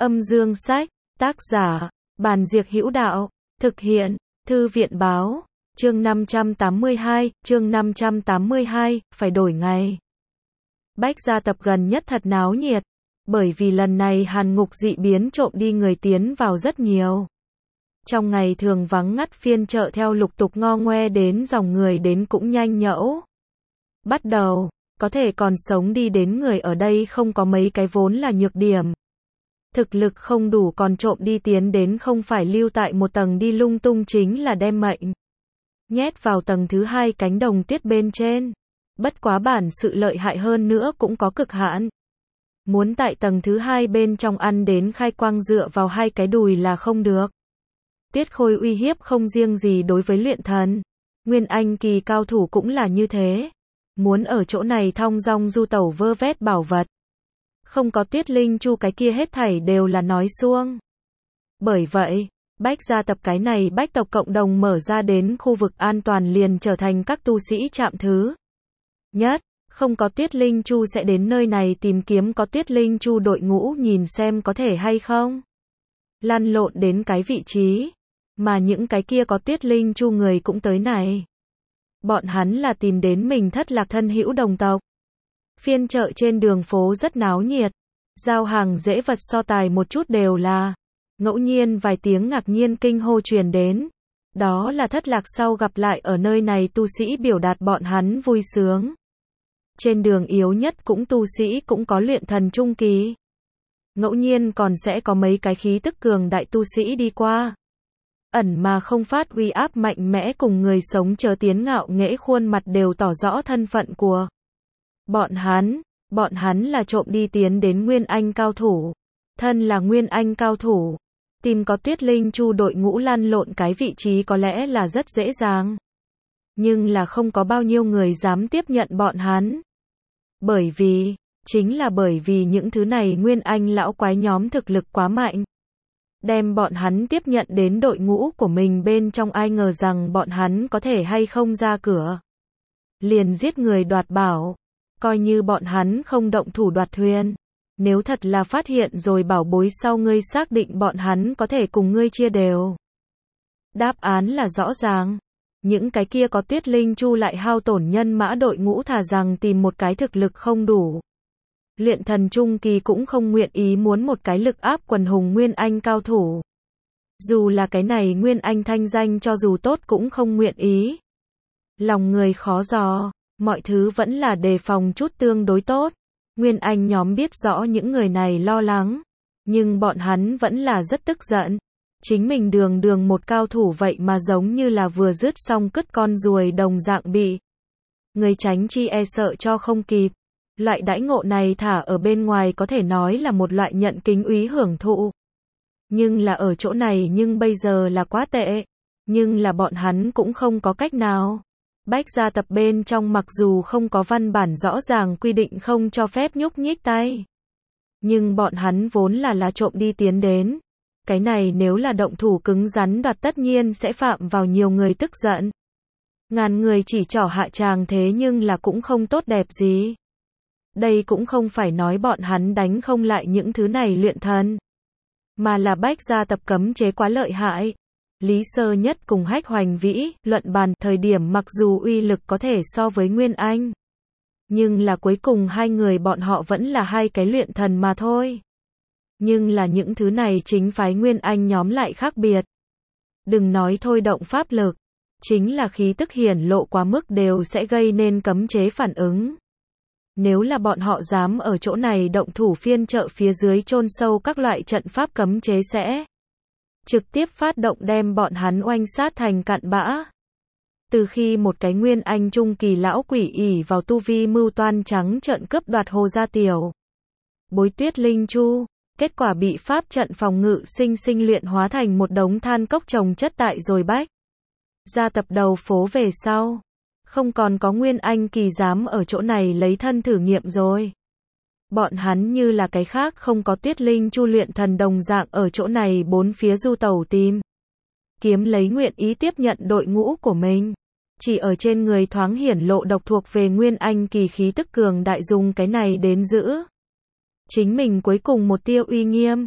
Âm dương sách, tác giả, Bàn Diệc Hữu Đạo, thực hiện, Thư viện báo, chương 582, phải đổi ngày. Bách gia tập gần nhất thật náo nhiệt, bởi vì lần này hàn ngục dị biến trộm đi người tiến vào rất nhiều. Trong ngày thường vắng ngắt phiên chợ theo lục tục ngo ngoe đến dòng người đến cũng nhanh nhẩu. Bắt đầu, có thể còn sống đi đến người ở đây không có mấy cái vốn là nhược điểm. Thực lực không đủ còn trộm đi tiến đến không phải lưu tại một tầng đi lung tung chính là đem mệnh nhét vào tầng thứ hai cánh đồng tuyết bên trên. Bất quá bản sự lợi hại hơn nữa cũng có cực hạn. Muốn tại tầng thứ hai bên trong ăn đến khai quang dựa vào hai cái đùi là không được. Tuyết khôi uy hiếp không riêng gì đối với luyện thần. Nguyên anh kỳ cao thủ cũng là như thế. Muốn ở chỗ này thong dong du tẩu vơ vét bảo vật. Không có Tuyết Linh Chu cái kia hết thảy đều là nói suông. Bởi vậy, Bách gia tập cái này bách tộc cộng đồng mở ra đến khu vực an toàn liền trở thành các tu sĩ chạm thứ nhất. Không có Tuyết Linh Chu sẽ đến nơi này tìm kiếm có Tuyết Linh Chu đội ngũ nhìn xem có thể hay không lăn lộn đến cái vị trí. Mà những cái kia có Tuyết Linh Chu người cũng tới này. Bọn hắn là tìm đến mình thất lạc thân hữu đồng tộc. Phiên chợ trên đường phố rất náo nhiệt. Giao hàng dễ vật so tài một chút đều là. Ngẫu nhiên vài tiếng ngạc nhiên kinh hô truyền đến. Đó là thất lạc sau gặp lại ở nơi này tu sĩ biểu đạt bọn hắn vui sướng. Trên đường yếu nhất cũng tu sĩ cũng có luyện thần trung kỳ. Ngẫu nhiên còn sẽ có mấy cái khí tức cường đại tu sĩ đi qua. Ẩn mà không phát uy áp mạnh mẽ cùng người sống chờ tiến ngạo nghễ khuôn mặt đều tỏ rõ thân phận của bọn hắn là trộm đi tiến đến Nguyên Anh cao thủ. Thân là Nguyên Anh cao thủ. Tìm có Tuyết Linh Chu đội ngũ lăn lộn cái vị trí có lẽ là rất dễ dàng. Nhưng là không có bao nhiêu người dám tiếp nhận bọn hắn. Chính là bởi vì những thứ này Nguyên Anh lão quái nhóm thực lực quá mạnh. Đem bọn hắn tiếp nhận đến đội ngũ của mình bên trong ai ngờ rằng bọn hắn có thể hay không ra cửa. Liền giết người đoạt bảo. Coi như bọn hắn không động thủ đoạt thuyền. Nếu thật là phát hiện rồi bảo bối sau ngươi xác định bọn hắn có thể cùng ngươi chia đều. Đáp án là rõ ràng. Những cái kia có Tuyết Linh Chu lại hao tổn nhân mã đội ngũ thà rằng tìm một cái thực lực không đủ. Luyện thần trung kỳ cũng không nguyện ý muốn một cái lực áp quần hùng Nguyên Anh cao thủ. Dù là cái này Nguyên Anh thanh danh cho dù tốt cũng không nguyện ý. Lòng người khó dò, mọi thứ vẫn là đề phòng chút tương đối tốt. Nguyên Anh nhóm biết rõ những người này lo lắng, nhưng bọn hắn vẫn là rất tức giận. Chính mình đường một cao thủ vậy mà giống như là vừa dứt xong cứt con ruồi đồng dạng bị người tránh chi e sợ cho không kịp. Loại đãi ngộ này thả ở bên ngoài có thể nói là một loại nhận kính úy hưởng thụ. Nhưng là ở chỗ này nhưng bây giờ là quá tệ. Nhưng là bọn hắn cũng không có cách nào. Bách gia tập bên trong mặc dù không có văn bản rõ ràng quy định không cho phép nhúc nhích tay. Nhưng bọn hắn vốn là trộm đi tiến đến. Cái này nếu là động thủ cứng rắn đoạt tất nhiên sẽ phạm vào nhiều người tức giận. Ngàn người chỉ trỏ hạ tràng thế nhưng là cũng không tốt đẹp gì. Đây cũng không phải nói bọn hắn đánh không lại những thứ này luyện thần. Mà là Bách gia tập cấm chế quá lợi hại. Lý Sơ Nhất cùng Hách Hoành Vĩ, luận bàn thời điểm mặc dù uy lực có thể so với Nguyên Anh. Nhưng là cuối cùng hai người bọn họ vẫn là hai cái luyện thần mà thôi. Nhưng là những thứ này chính phái Nguyên Anh nhóm lại khác biệt. Đừng nói thôi động pháp lực. Chính là khí tức hiển lộ quá mức đều sẽ gây nên cấm chế phản ứng. Nếu là bọn họ dám ở chỗ này động thủ phiên chợ phía dưới chôn sâu các loại trận pháp cấm chế sẽ trực tiếp phát động đem bọn hắn oanh sát thành cặn bã. Từ khi một cái Nguyên Anh trung kỳ lão quỷ ỷ vào tu vi mưu toan trắng trợn cướp đoạt Hồ gia tiểu bối Tuyết Linh Chu, kết quả bị pháp trận phòng ngự sinh luyện hóa thành một đống than cốc chồng chất tại rồi Bách gia tập đầu phố về sau. Không còn có Nguyên Anh kỳ dám ở chỗ này lấy thân thử nghiệm rồi. Bọn hắn như là cái khác không có Tuyết Linh Chu luyện thần đồng dạng ở chỗ này bốn phía du tẩu tìm kiếm lấy nguyện ý tiếp nhận đội ngũ của mình. Chỉ ở trên người thoáng hiển lộ độc thuộc về Nguyên Anh kỳ khí tức cường đại dùng cái này đến giữ chính mình cuối cùng một tia uy nghiêm.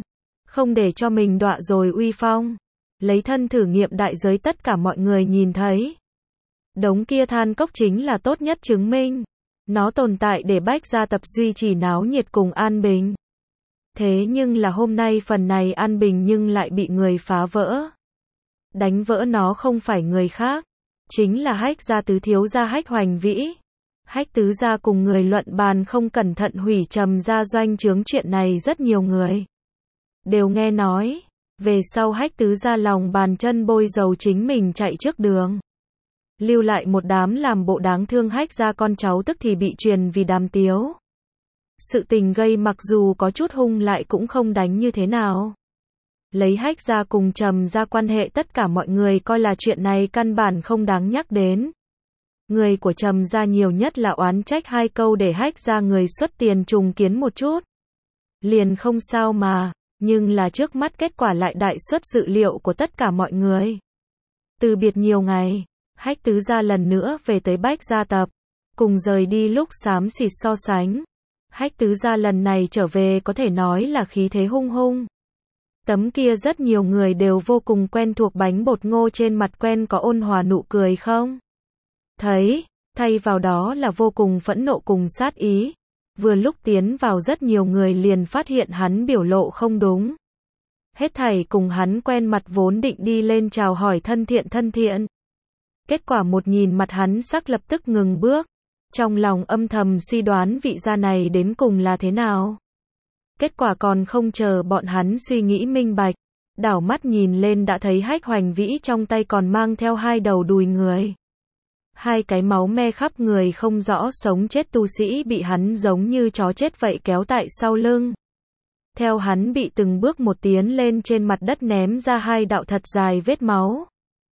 Không để cho mình đọa rồi uy phong. Lấy thân thử nghiệm đại giới tất cả mọi người nhìn thấy. Đống kia than cốc chính là tốt nhất chứng minh. Nó tồn tại để Bách Gia Tập duy trì náo nhiệt cùng an bình. Thế nhưng là hôm nay phần này an bình nhưng lại bị người phá vỡ. Đánh vỡ nó không phải người khác, chính là Hách gia tứ thiếu gia Hách Hoành Vĩ. Hách tứ gia cùng người luận bàn không cẩn thận hủy Trầm gia doanh trướng, chuyện này rất nhiều người đều nghe nói. Về sau Hách tứ gia lòng bàn chân bôi dầu chính mình chạy trước đường. Lưu lại một đám làm bộ đáng thương Hách gia con cháu tức thì bị truyền vì đàm tiếu. Sự tình gây mặc dù có chút hung lại cũng không đánh như thế nào. Lấy Hách gia cùng Trầm gia quan hệ tất cả mọi người coi là chuyện này căn bản không đáng nhắc đến. Người của Trầm gia nhiều nhất là oán trách 2 câu để Hách gia người xuất tiền trùng kiến một chút. Liền không sao mà, nhưng là trước mắt kết quả lại đại xuất dự liệu của tất cả mọi người. Từ biệt nhiều ngày, Hách tứ gia lần nữa về tới Bách Gia Tập, cùng rời đi lúc xám xịt so sánh. Hách tứ gia lần này trở về có thể nói là khí thế hung hung. Tấm kia rất nhiều người đều vô cùng quen thuộc bánh bột ngô trên mặt quen có ôn hòa nụ cười không? Thấy, thay vào đó là vô cùng phẫn nộ cùng sát ý. Vừa lúc tiến vào rất nhiều người liền phát hiện hắn biểu lộ không đúng. Hết thảy cùng hắn quen mặt vốn định đi lên chào hỏi thân thiện. Kết quả một nhìn mặt hắn sắc lập tức ngừng bước. Trong lòng âm thầm suy đoán vị gia này đến cùng là thế nào. Kết quả còn không chờ bọn hắn suy nghĩ minh bạch. Đảo mắt nhìn lên đã thấy Hách Hoành Vĩ trong tay còn mang theo 2 đầu đùi người. 2 cái máu me khắp người không rõ sống chết tu sĩ bị hắn giống như chó chết vậy kéo tại sau lưng. Theo hắn bị từng bước một tiến lên trên mặt đất ném ra 2 đạo thật dài vết máu.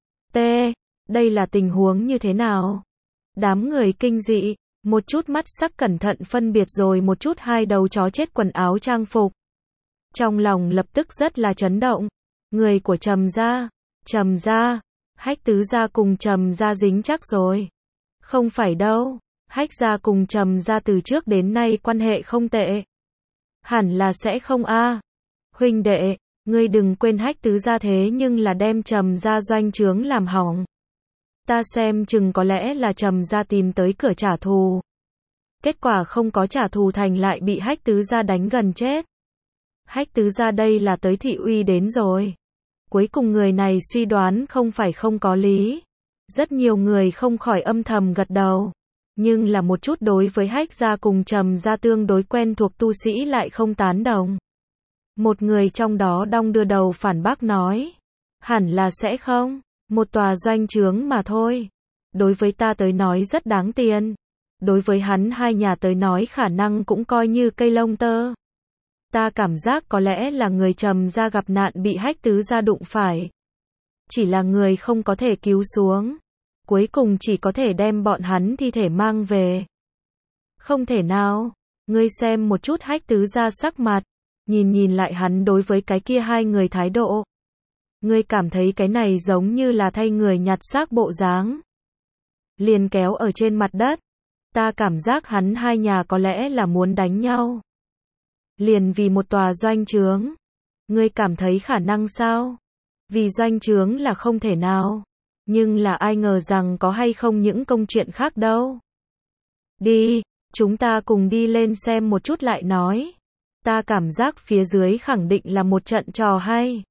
Đây là tình huống như thế nào? Đám người kinh dị, một chút mắt sắc cẩn thận phân biệt rồi một chút 2 đầu chó chết quần áo trang phục. Trong lòng lập tức rất là chấn động. Người của Trầm gia, Hách tứ gia cùng Trầm gia dính chắc rồi. Không phải đâu, Hách gia cùng Trầm gia từ trước đến nay quan hệ không tệ. Hẳn là sẽ không a. Huynh đệ, ngươi đừng quên Hách tứ gia thế nhưng là đem Trầm gia doanh trướng làm hỏng. Ta xem chừng có lẽ là Trầm gia tìm tới cửa trả thù. Kết quả không có trả thù thành lại bị Hách tứ gia đánh gần chết. Hách tứ gia đây là tới thị uy đến rồi. Cuối cùng người này suy đoán không phải không có lý. Rất nhiều người không khỏi âm thầm gật đầu. Nhưng là một chút đối với Hách gia cùng Trầm gia tương đối quen thuộc tu sĩ lại không tán đồng. Một người trong đó đong đưa đầu phản bác nói. Hẳn là sẽ không. Một tòa doanh trướng mà thôi. Đối với ta tới nói rất đáng tiền. Đối với hắn 2 nhà tới nói khả năng cũng coi như cây lông tơ. Ta cảm giác có lẽ là người Trầm gia gặp nạn bị Hách tứ gia đụng phải. Chỉ là người không có thể cứu xuống. Cuối cùng chỉ có thể đem bọn hắn thi thể mang về. Không thể nào. Ngươi xem một chút Hách tứ gia sắc mặt. Nhìn lại hắn đối với cái kia 2 người thái độ. Ngươi cảm thấy cái này giống như là thay người nhặt xác bộ dáng. Liền kéo ở trên mặt đất. Ta cảm giác hắn 2 nhà có lẽ là muốn đánh nhau. Liền vì một tòa doanh trướng. Ngươi cảm thấy khả năng sao? Vì doanh trướng là không thể nào. Nhưng là ai ngờ rằng có hay không những công chuyện khác đâu. Đi, chúng ta cùng đi lên xem một chút lại nói. Ta cảm giác phía dưới khẳng định là một trận trò hay.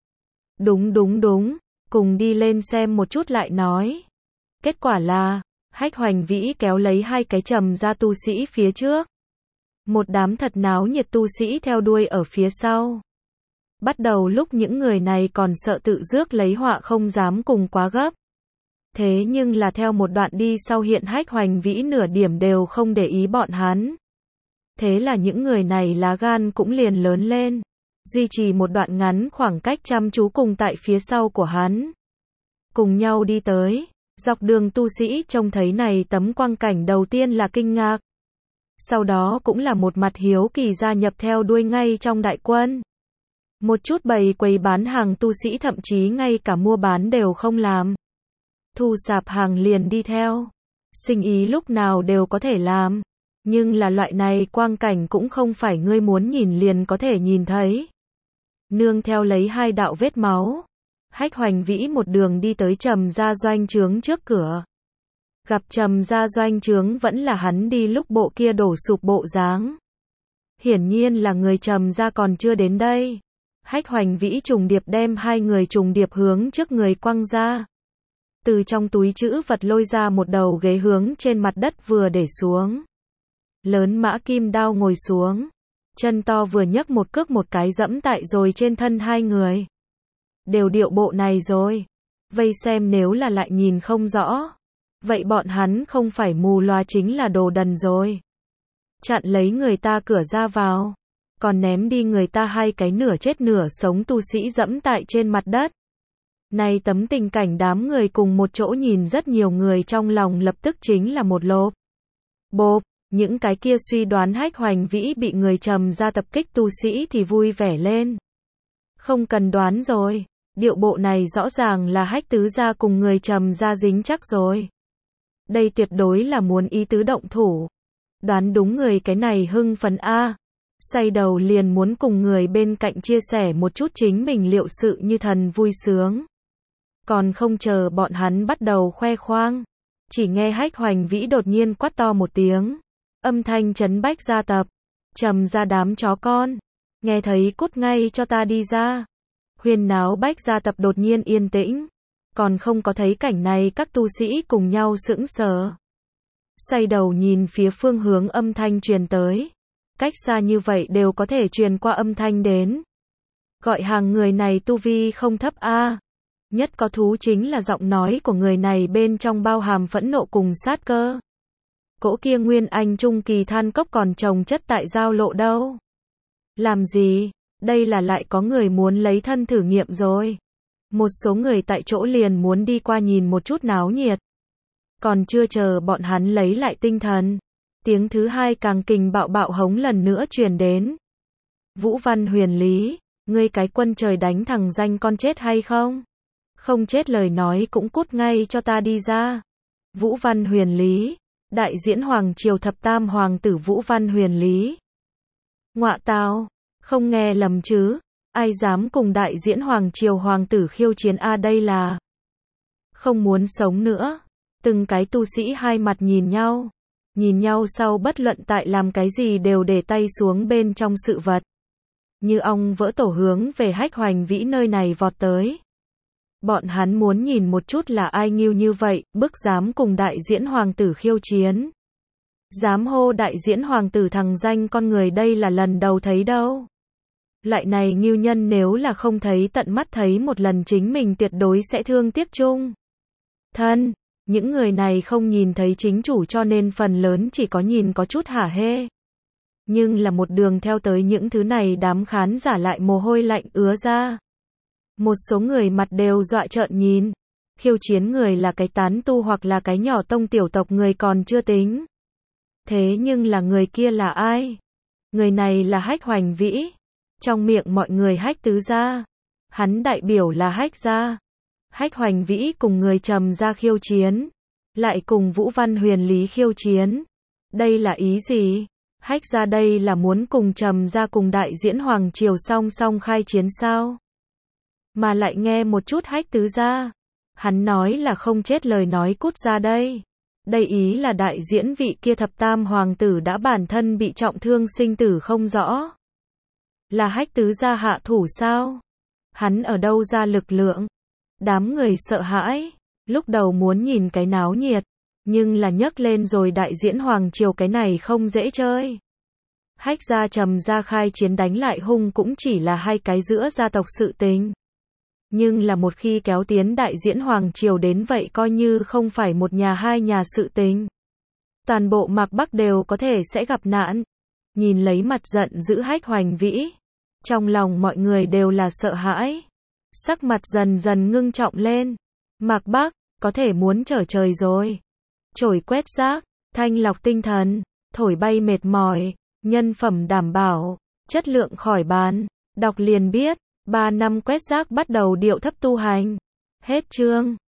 Đúng, cùng đi lên xem một chút lại nói. Kết quả là, Hách Hoành Vĩ kéo lấy 2 cái Trầm gia tu sĩ phía trước. Một đám thật náo nhiệt tu sĩ theo đuôi ở phía sau. Bắt đầu lúc những người này còn sợ tự rước lấy họa không dám cùng quá gấp. Thế nhưng là theo một đoạn đi sau hiện Hách Hoành Vĩ nửa điểm đều không để ý bọn hắn. Thế là những người này lá gan cũng liền lớn lên. Duy trì một đoạn ngắn khoảng cách chăm chú cùng tại phía sau của hắn. Cùng nhau đi tới. Dọc đường tu sĩ trông thấy này tấm quang cảnh đầu tiên là kinh ngạc. Sau đó cũng là một mặt hiếu kỳ gia nhập theo đuôi ngay trong đại quân. Một chút bày quầy bán hàng tu sĩ thậm chí ngay cả mua bán đều không làm. Thu sạp hàng liền đi theo. Sinh ý lúc nào đều có thể làm. Nhưng là loại này quang cảnh cũng không phải ngươi muốn nhìn liền có thể nhìn thấy. nương theo lấy hai đạo vết máu. Hách Hoành Vĩ một đường đi tới Trầm gia doanh trướng trước cửa. Gặp Trầm gia doanh trướng vẫn là hắn đi lúc bộ kia đổ sụp bộ dáng. Hiển nhiên là người Trầm gia còn chưa đến đây. Hách Hoành Vĩ trùng điệp đem hai người trùng điệp hướng trước người quăng ra. Từ trong túi trữ vật lôi ra một đầu ghế hướng trên mặt đất vừa để xuống. Lớn Mã Kim Đao ngồi xuống. Chân to vừa nhấc một cước một cái dẫm tại rồi trên thân hai người. Đều điệu bộ này rồi. Vây xem nếu là lại nhìn không rõ. Vậy bọn hắn không phải mù loà chính là đồ đần rồi. Chặn lấy người ta cửa ra vào. Còn ném đi người ta hai cái nửa chết nửa sống tu sĩ dẫm tại trên mặt đất. Này tấm tình cảnh đám người cùng một chỗ nhìn rất nhiều người trong lòng lập tức chính là một lộp. Bộp, những cái kia suy đoán Hách Hoành Vĩ bị người Trầm gia tập kích tu sĩ thì vui vẻ lên. Không cần đoán rồi, điệu bộ này rõ ràng là Hách tứ gia cùng người Trầm gia dính chắc rồi. Đây tuyệt đối là muốn ý tứ động thủ. Đoán đúng người cái này hưng phấn a. Xoay đầu liền muốn cùng người bên cạnh chia sẻ một chút chính mình liệu sự như thần vui sướng. Còn không chờ bọn hắn bắt đầu khoe khoang. Chỉ nghe Hách Hoành Vĩ đột nhiên quát to một tiếng. Âm thanh chấn bách gia tập. Trầm ra đám chó con. Nghe thấy cút ngay cho ta đi ra. Huyên náo bách gia tập đột nhiên yên tĩnh. Còn không có thấy cảnh này các tu sĩ cùng nhau sững sờ. Xoay đầu nhìn phía phương hướng âm thanh truyền tới. Cách xa như vậy đều có thể truyền qua âm thanh đến. Gọi hàng người này tu vi không thấp a. Nhất có thú chính là giọng nói của người này bên trong bao hàm phẫn nộ cùng sát cơ. Cỗ kia nguyên anh trung kỳ than cốc còn trồng chất tại giao lộ đâu. Làm gì? Đây là lại có người muốn lấy thân thử nghiệm rồi. Một số người tại chỗ liền muốn đi qua nhìn một chút náo nhiệt. Còn chưa chờ bọn hắn lấy lại tinh thần. Tiếng thứ hai càng kình bạo bạo hống lần nữa truyền đến. Vũ Văn Huyền Lý, ngươi cái quân trời đánh thằng danh con chết hay không? Không chết lời nói cũng cút ngay cho ta đi ra. Vũ Văn Huyền Lý, đại diễn Hoàng triều thập tam hoàng tử Vũ Văn Huyền Lý. Ngọa tào, không nghe lầm chứ, ai dám cùng đại diễn Hoàng triều hoàng tử khiêu chiến a đây là không muốn sống nữa. Từng cái tu sĩ hai mặt nhìn nhau sau bất luận tại làm cái gì đều để tay xuống bên trong sự vật. Như ong vỡ tổ hướng về Hách Hoành Vĩ nơi này vọt tới. Bọn hắn muốn nhìn một chút là ai nghiêu như vậy, bức dám cùng đại diễn hoàng tử khiêu chiến. Dám hô đại diễn hoàng tử thằng danh con người đây là lần đầu thấy đâu. Loại này nghiêu nhân nếu là không thấy tận mắt thấy một lần chính mình tuyệt đối sẽ thương tiếc chung. Thân, những người này không nhìn thấy chính chủ cho nên phần lớn chỉ có nhìn có chút hả hê. Nhưng là một đường theo tới những thứ này đám khán giả lại mồ hôi lạnh ứa ra. Một số người mặt đều dọa trợn nhìn. Khiêu chiến người là cái tán tu hoặc là cái nhỏ tông tiểu tộc người còn chưa tính. Thế nhưng là người kia là ai? Người này là Hách Hoành Vĩ. Trong miệng mọi người Hách tứ gia. Hắn đại biểu là Hách gia. Hách Hoành Vĩ cùng người Trầm gia khiêu chiến. Lại cùng Vũ Văn Huyền Lý khiêu chiến. Đây là ý gì? Hách gia đây là muốn cùng Trầm gia cùng đại diễn Hoàng triều song song khai chiến sao? Mà lại nghe một chút Hách tứ gia. Hắn nói là không chết lời nói cút ra đây. Đây ý là đại diễn vị kia thập tam hoàng tử đã bản thân bị trọng thương sinh tử không rõ. Là Hách tứ gia hạ thủ sao? Hắn ở đâu ra lực lượng? Đám người sợ hãi. Lúc đầu muốn nhìn cái náo nhiệt. Nhưng là nhấc lên rồi đại diễn Hoàng triều cái này không dễ chơi. Hách gia Trầm gia khai chiến đánh lại hung cũng chỉ là hai cái giữa gia tộc sự tình. Nhưng là một khi kéo tiến đại diễn Hoàng triều đến vậy coi như không phải một nhà hai nhà sự tình. Toàn bộ Mạc Bắc đều có thể sẽ gặp nạn. Nhìn lấy mặt giận dữ Hách Hoành Vĩ. Trong lòng mọi người đều là sợ hãi. Sắc mặt dần dần ngưng trọng lên. Mạc Bắc, có thể muốn trở trời rồi. Chổi quét rác, thanh lọc tinh thần, thổi bay mệt mỏi, nhân phẩm đảm bảo, chất lượng khỏi bàn. Đọc liền biết, 3 năm quét rác bắt đầu điệu thấp tu hành. Hết chương.